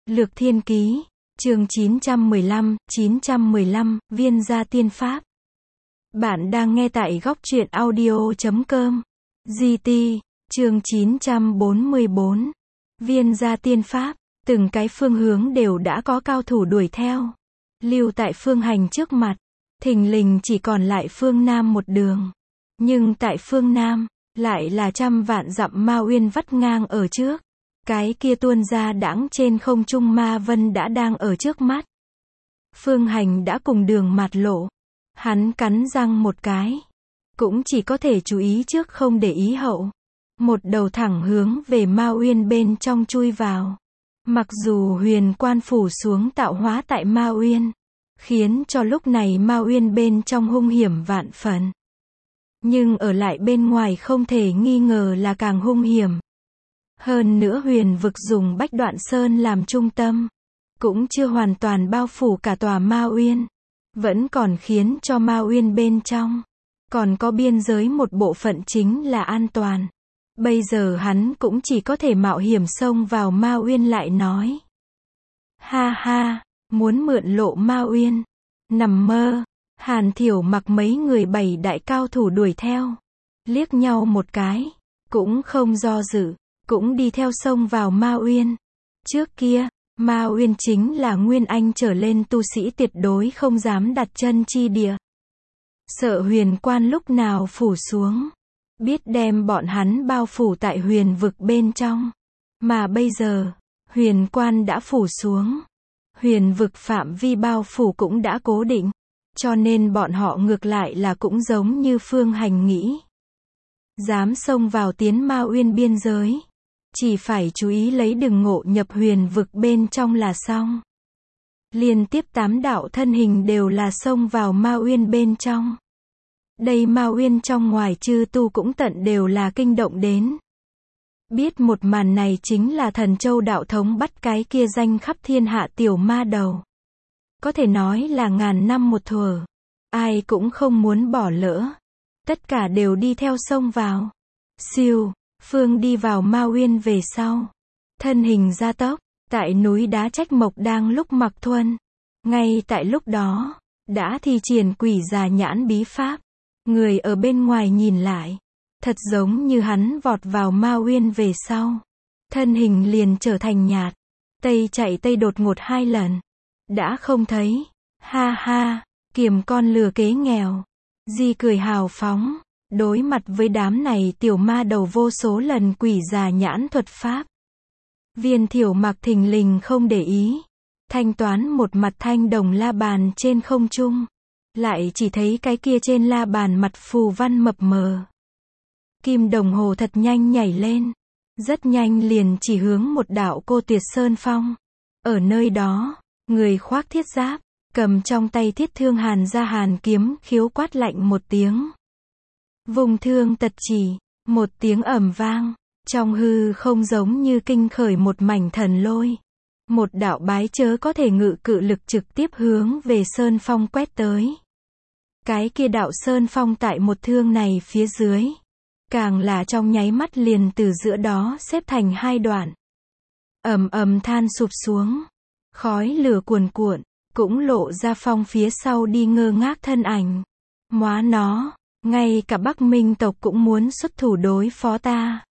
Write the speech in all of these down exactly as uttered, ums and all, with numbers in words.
Lược Thiên Ký, chương chín trăm mười lăm, chín trăm mười lăm, Viên gia tiên pháp. Bạn đang nghe tại góc truyện audio chấm com. giê tê, chương chín trăm bốn mươi bốn. Viên gia tiên pháp, từng cái phương hướng đều đã có cao thủ đuổi theo. Lưu tại phương hành trước mặt, thình lình chỉ còn lại phương Nam một đường. Nhưng tại phương Nam, lại là trăm vạn dặm Ma Uyên vắt ngang ở trước. Cái kia tuôn ra đãng trên không trung ma vân đã đang ở trước mắt. Phương hành đã cùng đường mạt lộ. Hắn cắn răng một cái. Cũng chỉ có thể chú ý trước không để ý hậu. Một đầu thẳng hướng về Ma Uyên bên trong chui vào. Mặc dù huyền quan phủ xuống tạo hóa tại Ma Uyên, khiến cho lúc này Ma Uyên bên trong hung hiểm vạn phần. Nhưng ở lại bên ngoài không thể nghi ngờ là càng hung hiểm. Hơn nữa huyền vực dùng Bách Đoạn Sơn làm trung tâm, cũng chưa hoàn toàn bao phủ cả tòa Ma Uyên, vẫn còn khiến cho Ma Uyên bên trong, còn có biên giới một bộ phận chính là an toàn. Bây giờ hắn cũng chỉ có thể mạo hiểm xông vào Ma Uyên lại nói. Ha ha, muốn mượn lộ Ma Uyên. Nằm mơ, Hàn Thiểu Mặc mấy người bảy đại cao thủ đuổi theo. Liếc nhau một cái, cũng không do dự. Cũng đi theo sông vào Ma Uyên. Trước kia, Ma Uyên chính là Nguyên Anh trở lên tu sĩ tuyệt đối không dám đặt chân chi địa. Sợ huyền quan lúc nào phủ xuống, biết đem bọn hắn bao phủ tại huyền vực bên trong. Mà bây giờ, huyền quan đã phủ xuống. Huyền vực phạm vi bao phủ cũng đã cố định. Cho nên bọn họ ngược lại là cũng giống như Phương Hành nghĩ. Dám xông vào tiến Ma Uyên biên giới. Chỉ phải chú ý lấy đừng ngộ nhập huyền vực bên trong là xong. Liên tiếp tám đạo thân hình đều là xông vào Ma Uyên bên trong. Đây Ma Uyên trong ngoài chư tu cũng tận đều là kinh động đến. Biết một màn này chính là Thần Châu đạo thống bắt cái kia danh khắp thiên hạ tiểu ma đầu. Có thể nói là ngàn năm một thuở. Ai cũng không muốn bỏ lỡ. Tất cả đều đi theo xông vào. Siêu. Phương đi vào Ma Uyên về sau. Thân hình gia tốc, tại núi đá Trách Mộc đang lúc mặc thuần. Ngay tại lúc đó, đã thi triển quỷ già nhãn bí pháp. Người ở bên ngoài nhìn lại, thật giống như hắn vọt vào Ma Uyên về sau. Thân hình liền trở thành nhạt. Tây chạy tây đột ngột hai lần. Đã không thấy. Ha ha, kiềm con lừa kế nghèo. Di cười hào phóng. Đối mặt với đám này tiểu ma đầu vô số lần quỷ già nhãn thuật pháp. Viên Thiểu Mặc thình lình không để ý. Thanh toán một mặt thanh đồng la bàn trên không trung. Lại chỉ thấy cái kia trên la bàn mặt phù văn mập mờ. Kim đồng hồ thật nhanh nhảy lên. Rất nhanh liền chỉ hướng một đạo cô tuyệt sơn phong. Ở nơi đó, người khoác thiết giáp, cầm trong tay thiết thương hàn ra hàn kiếm khiếu quát lạnh một tiếng. Vùng thương tật chỉ, một tiếng ầm vang, trong hư không giống như kinh khởi một mảnh thần lôi. Một đạo bái chớ có thể ngự cự lực trực tiếp hướng về sơn phong quét tới. Cái kia đạo sơn phong tại một thương này phía dưới. Càng là trong nháy mắt liền từ giữa đó xếp thành hai đoạn. Ầm ầm than sụp xuống. Khói lửa cuồn cuộn, cũng lộ ra phong phía sau đi ngơ ngác thân ảnh. Móa nó. Ngay cả Bắc Minh tộc cũng muốn xuất thủ đối phó ta.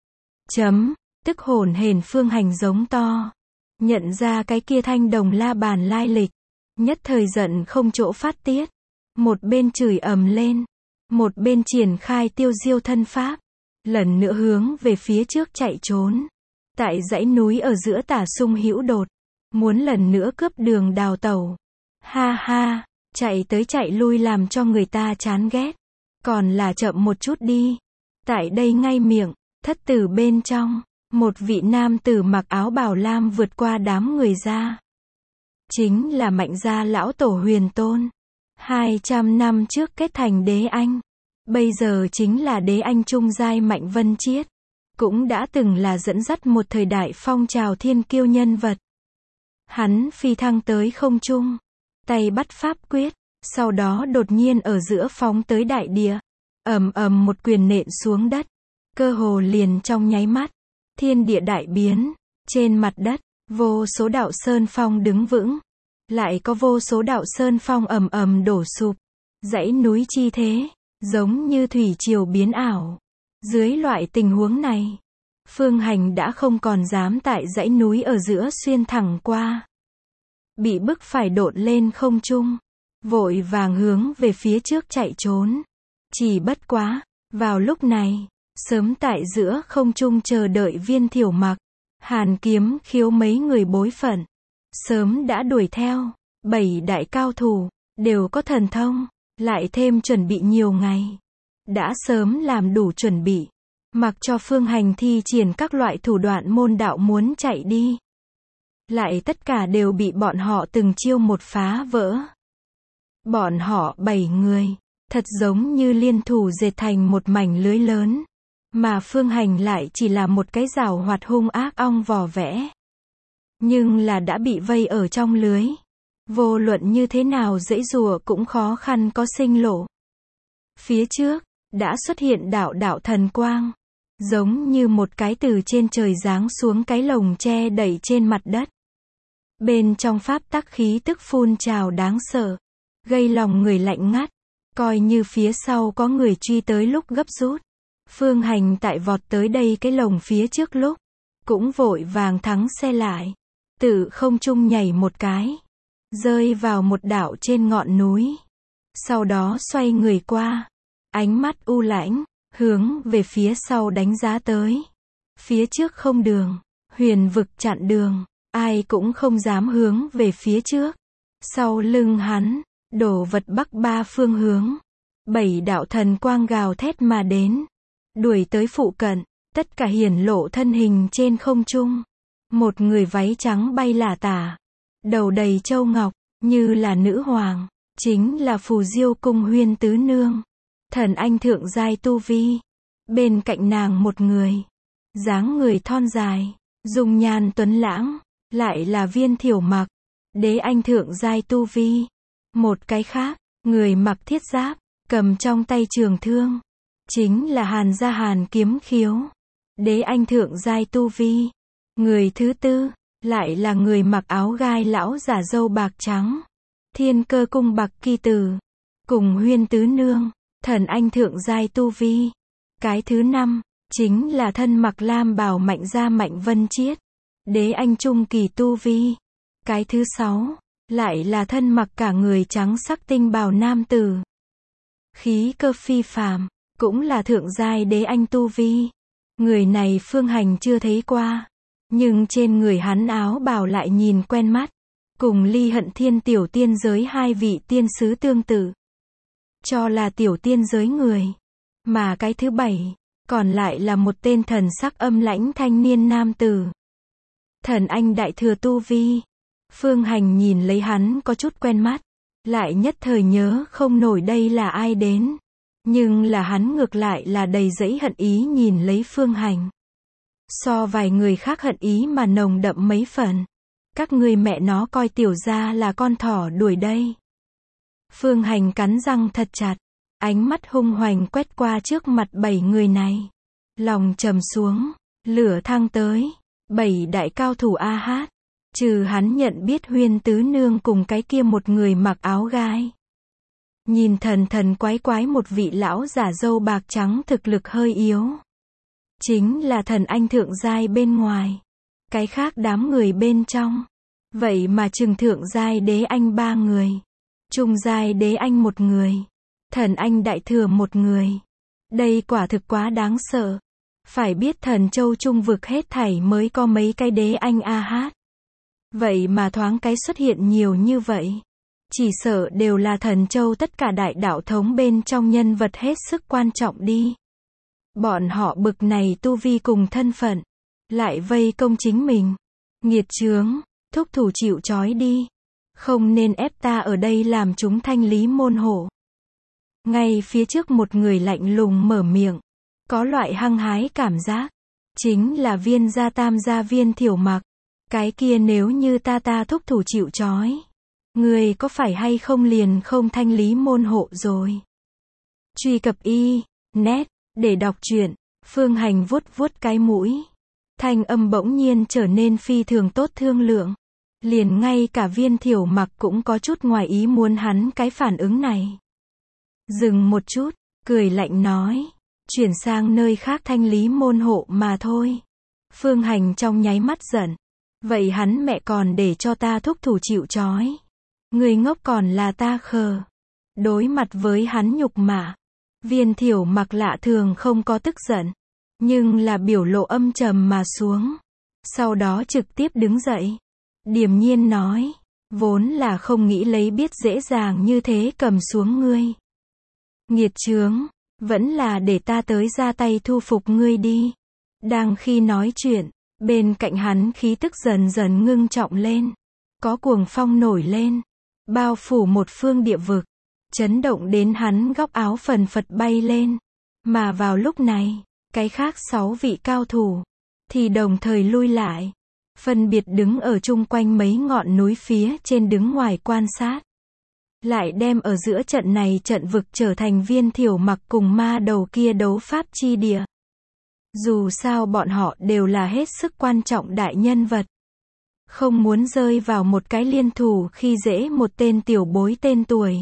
Chấm, tức hổn hển Phương Hành giống to. Nhận ra cái kia thanh đồng la bàn lai lịch. Nhất thời giận không chỗ phát tiết. Một bên chửi ầm lên. Một bên triển khai tiêu diêu thân pháp. Lần nữa hướng về phía trước chạy trốn. Tại dãy núi ở giữa tả sung hữu đột. Muốn lần nữa cướp đường đào tẩu. Ha ha, chạy tới chạy lui làm cho người ta chán ghét. Còn là chậm một chút đi. Tại đây ngay miệng, thất tử bên trong, một vị nam tử mặc áo bào lam vượt qua đám người ra. Chính là Mạnh gia lão tổ Huyền Tôn. hai trăm năm trước kết thành đế anh. Bây giờ chính là đế anh trung giai Mạnh Vân Chiết. Cũng đã từng là dẫn dắt một thời đại phong trào thiên kiêu nhân vật. Hắn phi thăng tới không trung. Tay bắt pháp quyết. Sau đó đột nhiên ở giữa phóng tới đại địa. Ầm ầm một quyền nện xuống đất. Cơ hồ liền trong nháy mắt. Thiên địa đại biến. Trên mặt đất, Vô số đạo sơn phong đứng vững, lại có vô số đạo sơn phong ầm ầm đổ sụp. Dãy núi chi thế, giống như thủy triều biến ảo. Dưới loại tình huống này, Phương Hành đã không còn dám tại dãy núi ở giữa xuyên thẳng qua. Bị bức phải độn lên không trung, vội vàng hướng về phía trước chạy trốn. Chỉ bất quá, vào lúc này, sớm tại giữa không trung chờ đợi Viên Thiểu Mặc, Hàn Kiếm Khiếu mấy người bối phận, sớm đã đuổi theo. Bảy đại cao thủ, đều có thần thông, lại thêm chuẩn bị nhiều ngày. Đã sớm làm đủ chuẩn bị, mặc cho Phương Hành thi triển các loại thủ đoạn môn đạo muốn chạy đi. Lại tất cả đều bị bọn họ từng chiêu một phá vỡ. Bọn họ bảy người, thật giống như liên thủ dệt thành một mảnh lưới lớn. Mà Phương Hành lại chỉ là một cái giảo hoạt hung ác ong vò vẽ. Nhưng là đã bị vây ở trong lưới. Vô luận như thế nào giãy giụa cũng khó khăn có sinh lộ. Phía trước, đã xuất hiện đạo đạo thần quang. Giống như một cái từ trên trời giáng xuống cái lồng che đẩy trên mặt đất. Bên trong pháp tắc khí tức phun trào đáng sợ. Gây lòng người lạnh ngắt. Coi như phía sau có người truy tới lúc gấp rút. Phương Hành tại vọt tới đây cái lồng phía trước lúc. Cũng vội vàng thắng xe lại. Tự không trung nhảy một cái. Rơi vào một đảo trên ngọn núi. Sau đó xoay người qua. Ánh mắt u lãnh, hướng về phía sau đánh giá tới. Phía trước không đường, huyền vực chặn đường, ai cũng không dám hướng về phía trước. Sau lưng hắn, đổ vật bắc ba phương hướng. Bảy đạo thần quang gào thét mà đến. Đuổi tới phụ cận, tất cả hiển lộ thân hình trên không trung. Một người váy trắng bay lả tả. Đầu đầy châu ngọc, như là nữ hoàng. Chính là Phù Diêu Cung Huyên Tứ Nương. Thần anh thượng giai tu vi. Bên cạnh nàng một người. Dáng người thon dài. Dung nhan tuấn lãng. Lại là Viên Thiểu Mặc. Đế anh thượng giai tu vi. Một cái khác. Người mặc thiết giáp. Cầm trong tay trường thương. Chính là Hàn gia Hàn Kiếm Khiếu. Đế anh thượng giai tu vi. Người thứ tư. Lại là người mặc áo gai lão giả râu bạc trắng. Thiên Cơ Cung Bạc Kỳ Tử. Cùng Huyên Tứ Nương. Thần anh thượng giai tu vi. Cái thứ năm, chính là thân mặc lam bào Mạnh gia Mạnh Vân Chiết. Đế anh trung kỳ tu vi. Cái thứ sáu, lại là thân mặc cả người trắng sắc tinh bào nam tử. Khí cơ phi phàm, cũng là thượng giai đế anh tu vi. Người này Phương Hành chưa thấy qua. Nhưng trên người hắn áo bào lại nhìn quen mắt. Cùng Ly Hận Thiên tiểu tiên giới hai vị tiên sứ tương tự. Cho là tiểu tiên giới người. Mà cái thứ bảy, còn lại là một tên thần sắc âm lãnh thanh niên nam tử. Thần anh đại thừa tu vi. Phương Hành nhìn lấy hắn có chút quen mắt. Lại nhất thời nhớ không nổi đây là ai đến. Nhưng là hắn ngược lại là đầy dẫy hận ý nhìn lấy Phương Hành. So vài người khác hận ý mà nồng đậm mấy phần. Các ngươi mẹ nó coi tiểu gia là con thỏ đuổi đây. Phương Hành cắn răng thật chặt. Ánh mắt hung hoành quét qua trước mặt bảy người này. Lòng trầm xuống. Lửa thăng tới. Bảy đại cao thủ A Hát. Trừ hắn nhận biết Huyên Tứ Nương cùng cái kia một người mặc áo gai. Nhìn thần thần quái quái một vị lão giả râu bạc trắng thực lực hơi yếu. Chính là thần anh thượng giai bên ngoài. Cái khác đám người bên trong. Vậy mà chừng thượng giai đế anh ba người. Trung giai đế anh một người. Thần anh đại thừa một người. Đây quả thực quá đáng sợ. Phải biết thần châu trung vực hết thảy mới có mấy cái đế anh A Hát. Vậy mà thoáng cái xuất hiện nhiều như vậy. Chỉ sợ đều là thần châu tất cả đại đạo thống bên trong nhân vật hết sức quan trọng đi. Bọn họ bực này tu vi cùng thân phận. Lại vây công chính mình. Nghiệt chướng, thúc thủ chịu trói đi. Không nên ép ta ở đây làm chúng thanh lý môn hộ. Ngay phía trước một người lạnh lùng mở miệng. Có loại hăng hái cảm giác. Chính là Viên gia Tam gia Viên Thiểu Mặc. Cái kia nếu như ta ta thúc thủ chịu trói. Người có phải hay không liền không thanh lý môn hộ rồi. Truy cập y, net, để đọc truyện. Phương Hành vuốt vuốt cái mũi. Thanh âm bỗng nhiên trở nên phi thường tốt thương lượng. Liền ngay cả Viên Thiểu Mặc cũng có chút ngoài ý muốn hắn cái phản ứng này. Dừng một chút, cười lạnh nói. Chuyển sang nơi khác thanh lý môn hộ mà thôi. Phương Hành trong nháy mắt giận. Vậy hắn mẹ còn để cho ta thúc thủ chịu trói. Người ngốc còn là ta khờ. Đối mặt với hắn nhục mạ. Viên Thiểu Mặc lạ thường không có tức giận. Nhưng là biểu lộ âm trầm mà xuống. Sau đó trực tiếp đứng dậy. Điềm nhiên nói. Vốn là không nghĩ lấy biết dễ dàng như thế cầm xuống ngươi. Nghiệt chướng. Vẫn là để ta tới ra tay thu phục ngươi đi. Đang khi nói chuyện, bên cạnh hắn khí tức dần dần ngưng trọng lên. Có cuồng phong nổi lên. Bao phủ một phương địa vực. Chấn động đến hắn góc áo phần phật bay lên. Mà vào lúc này, cái khác sáu vị cao thủ, thì đồng thời lui lại. Phân biệt đứng ở chung quanh mấy ngọn núi phía trên đứng ngoài quan sát. Lại đem ở giữa trận này trận vực trở thành Viên Thiểu Mặc cùng ma đầu kia đấu pháp chi địa. Dù sao bọn họ đều là hết sức quan trọng đại nhân vật. Không muốn rơi vào một cái liên thủ khi dễ một tên tiểu bối tên tuổi.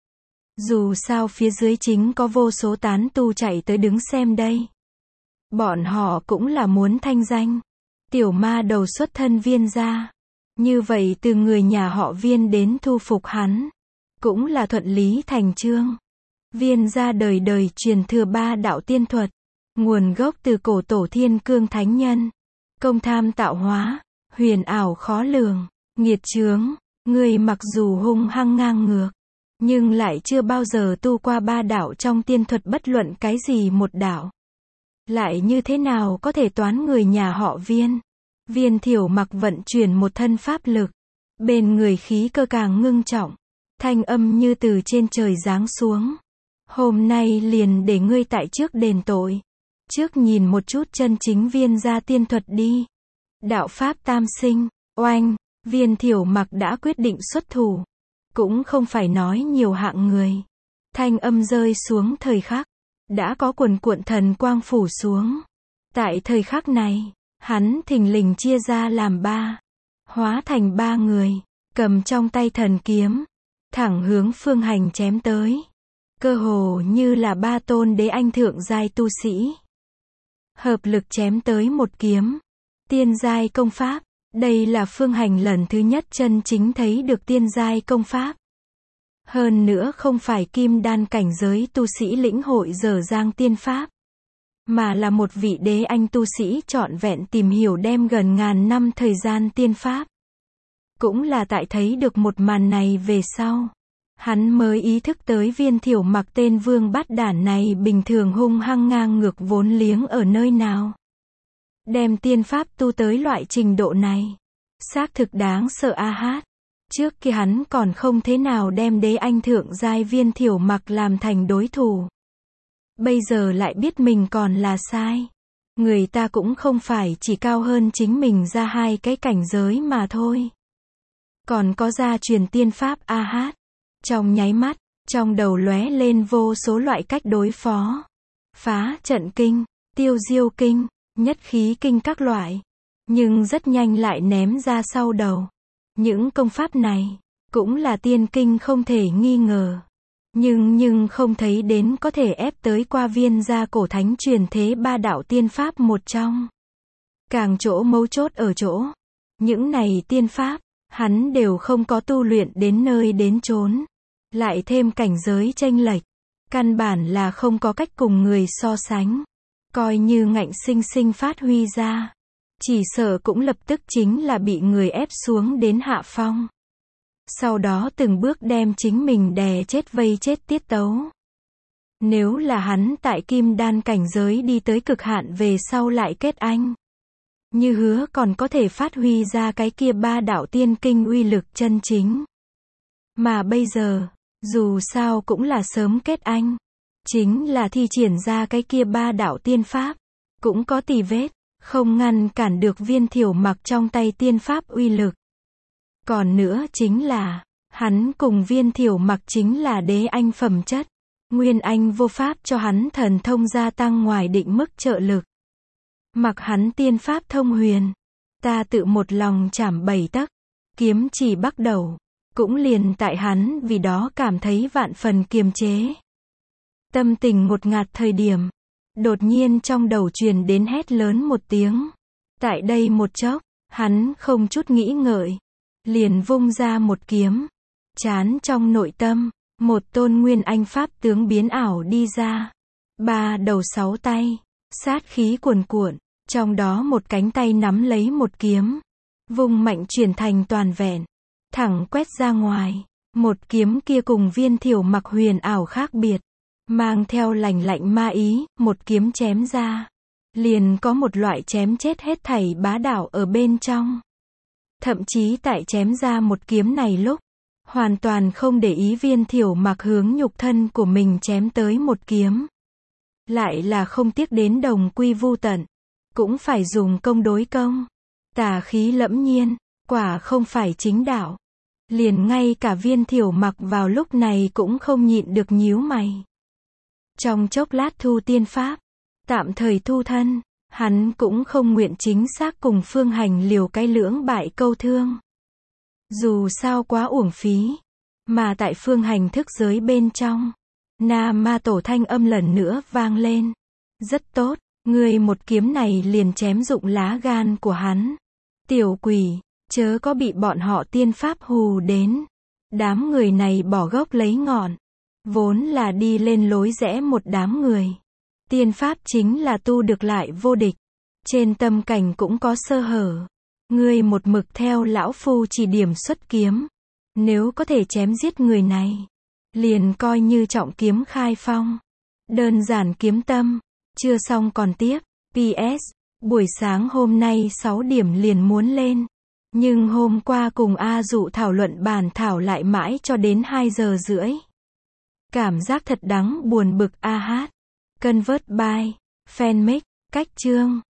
Dù sao phía dưới chính có vô số tán tu chạy tới đứng xem đây. Bọn họ cũng là muốn thanh danh. Tiểu ma đầu xuất thân Viên gia. Như vậy từ người nhà họ Viên đến thu phục hắn. Cũng là thuận lý thành chương. Viên gia đời đời truyền thừa ba đạo tiên thuật. Nguồn gốc từ cổ tổ Thiên Cương Thánh Nhân. Công tham tạo hóa. Huyền ảo khó lường. Nghiệt chướng. Người mặc dù hung hăng ngang ngược. Nhưng lại chưa bao giờ tu qua ba đạo trong tiên thuật bất luận cái gì một đạo. Lại như thế nào có thể toán người nhà họ Viên. Viên Thiểu Mặc vận chuyển một thân pháp lực. Bên người khí cơ càng ngưng trọng. Thanh âm như từ trên trời giáng xuống. Hôm nay liền để ngươi tại trước đền tội. Trước nhìn một chút chân chính Viên gia tiên thuật đi. Đạo pháp tam sinh, oanh, Viên Thiểu Mặc đã quyết định xuất thủ. Cũng không phải nói nhiều hạng người. Thanh âm rơi xuống thời khắc. Đã có cuồn cuộn thần quang phủ xuống. Tại thời khắc này, hắn thình lình chia ra làm ba. Hóa thành ba người. Cầm trong tay thần kiếm. Thẳng hướng Phương Hành chém tới. Cơ hồ như là ba tôn đế anh thượng giai tu sĩ. Hợp lực chém tới một kiếm. Tiên giai công pháp. Đây là Phương Hành lần thứ nhất chân chính thấy được tiên giai công pháp. Hơn nữa không phải kim đan cảnh giới tu sĩ lĩnh hội dở dang tiên pháp. Mà là một vị đế anh tu sĩ trọn vẹn tìm hiểu đem gần ngàn năm thời gian tiên pháp. Cũng là tại thấy được một màn này về sau. Hắn mới ý thức tới Viên Thiểu Mặc tên vương bát đản này bình thường hung hăng ngang ngược vốn liếng ở nơi nào. Đem tiên pháp tu tới loại trình độ này. Xác thực đáng sợ a hát. Trước kia hắn còn không thế nào đem đế anh thượng giai Viên Thiểu Mặc làm thành đối thủ. Bây giờ lại biết mình còn là sai. Người ta cũng không phải chỉ cao hơn chính mình ra hai cái cảnh giới mà thôi. Còn có gia truyền tiên pháp a hát. Trong nháy mắt, trong đầu lóe lên vô số loại cách đối phó. Phá trận kinh, tiêu diêu kinh, nhất khí kinh các loại. Nhưng rất nhanh lại ném ra sau đầu. Những công pháp này, cũng là tiên kinh không thể nghi ngờ. Nhưng nhưng không thấy đến có thể ép tới qua Viên gia cổ thánh truyền thế ba đạo tiên pháp một trong. Càng chỗ mấu chốt ở chỗ. Những này tiên pháp, hắn đều không có tu luyện đến nơi đến chốn. Lại thêm cảnh giới chênh lệch. Căn bản là không có cách cùng người so sánh. Coi như ngạnh sinh sinh phát huy ra. Chỉ sợ cũng lập tức chính là bị người ép xuống đến hạ phong. Sau đó từng bước đem chính mình đè chết vây chết tiết tấu. Nếu là hắn tại kim đan cảnh giới đi tới cực hạn về sau lại kết anh. Như hứa còn có thể phát huy ra cái kia ba đạo tiên kinh uy lực chân chính. Mà bây giờ, dù sao cũng là sớm kết anh. Chính là thi triển ra cái kia ba đạo tiên pháp. Cũng có tì vết, không ngăn cản được Viên Thiểu Mặc trong tay tiên pháp uy lực. Còn nữa chính là, hắn cùng Viên Thiểu Mặc chính là đế anh phẩm chất. Nguyên anh vô pháp cho hắn thần thông gia tăng ngoài định mức trợ lực. Mặc hắn tiên pháp thông huyền, ta tự một lòng chảm bảy tấc, kiếm chỉ bắt đầu, cũng liền tại hắn vì đó cảm thấy vạn phần kiềm chế. Tâm tình ngột ngạt thời điểm, đột nhiên trong đầu truyền đến hét lớn một tiếng. Tại đây một chốc, hắn không chút nghĩ ngợi, liền vung ra một kiếm, chán trong nội tâm, một tôn nguyên anh pháp tướng biến ảo đi ra. Ba đầu sáu tay, sát khí cuồn cuộn, trong đó một cánh tay nắm lấy một kiếm, vung mạnh chuyển thành toàn vẹn, thẳng quét ra ngoài. Một kiếm kia cùng Viên Thiểu Mặc huyền ảo khác biệt, mang theo lạnh lạnh ma ý, một kiếm chém ra, liền có một loại chém chết hết thảy bá đạo ở bên trong. Thậm chí tại chém ra một kiếm này lúc, hoàn toàn không để ý Viên Thiểu Mặc hướng nhục thân của mình chém tới một kiếm. Lại là không tiếc đến đồng quy vu tận, cũng phải dùng công đối công. Tà khí lẫm nhiên, quả không phải chính đạo. Liền ngay cả Viên Thiểu Mặc vào lúc này cũng không nhịn được nhíu mày. Trong chốc lát thu tiên pháp, tạm thời thu thân, hắn cũng không nguyện chính xác cùng Phương Hành liều cái lưỡng bại câu thương. Dù sao quá uổng phí, mà tại Phương Hành thức giới bên trong, Nam Ma Tổ thanh âm lần nữa vang lên. Rất tốt, ngươi một kiếm này liền chém dụng lá gan của hắn. Tiểu quỷ, chớ có bị bọn họ tiên pháp hù đến. Đám người này bỏ gốc lấy ngọn, vốn là đi lên lối rẽ một đám người. Tiên pháp chính là tu được lại vô địch, trên tâm cảnh cũng có sơ hở. Ngươi một mực theo lão phu chỉ điểm xuất kiếm, nếu có thể chém giết người này, liền coi như trọng kiếm khai phong. Đơn giản kiếm tâm, chưa xong còn tiếp. pê ét, buổi sáng hôm nay sáu điểm liền muốn lên, nhưng hôm qua cùng A Dụ thảo luận bản thảo lại mãi cho đến hai giờ rưỡi. Cảm giác thật đáng buồn bực a hát. Convert by Fanmix, cách chương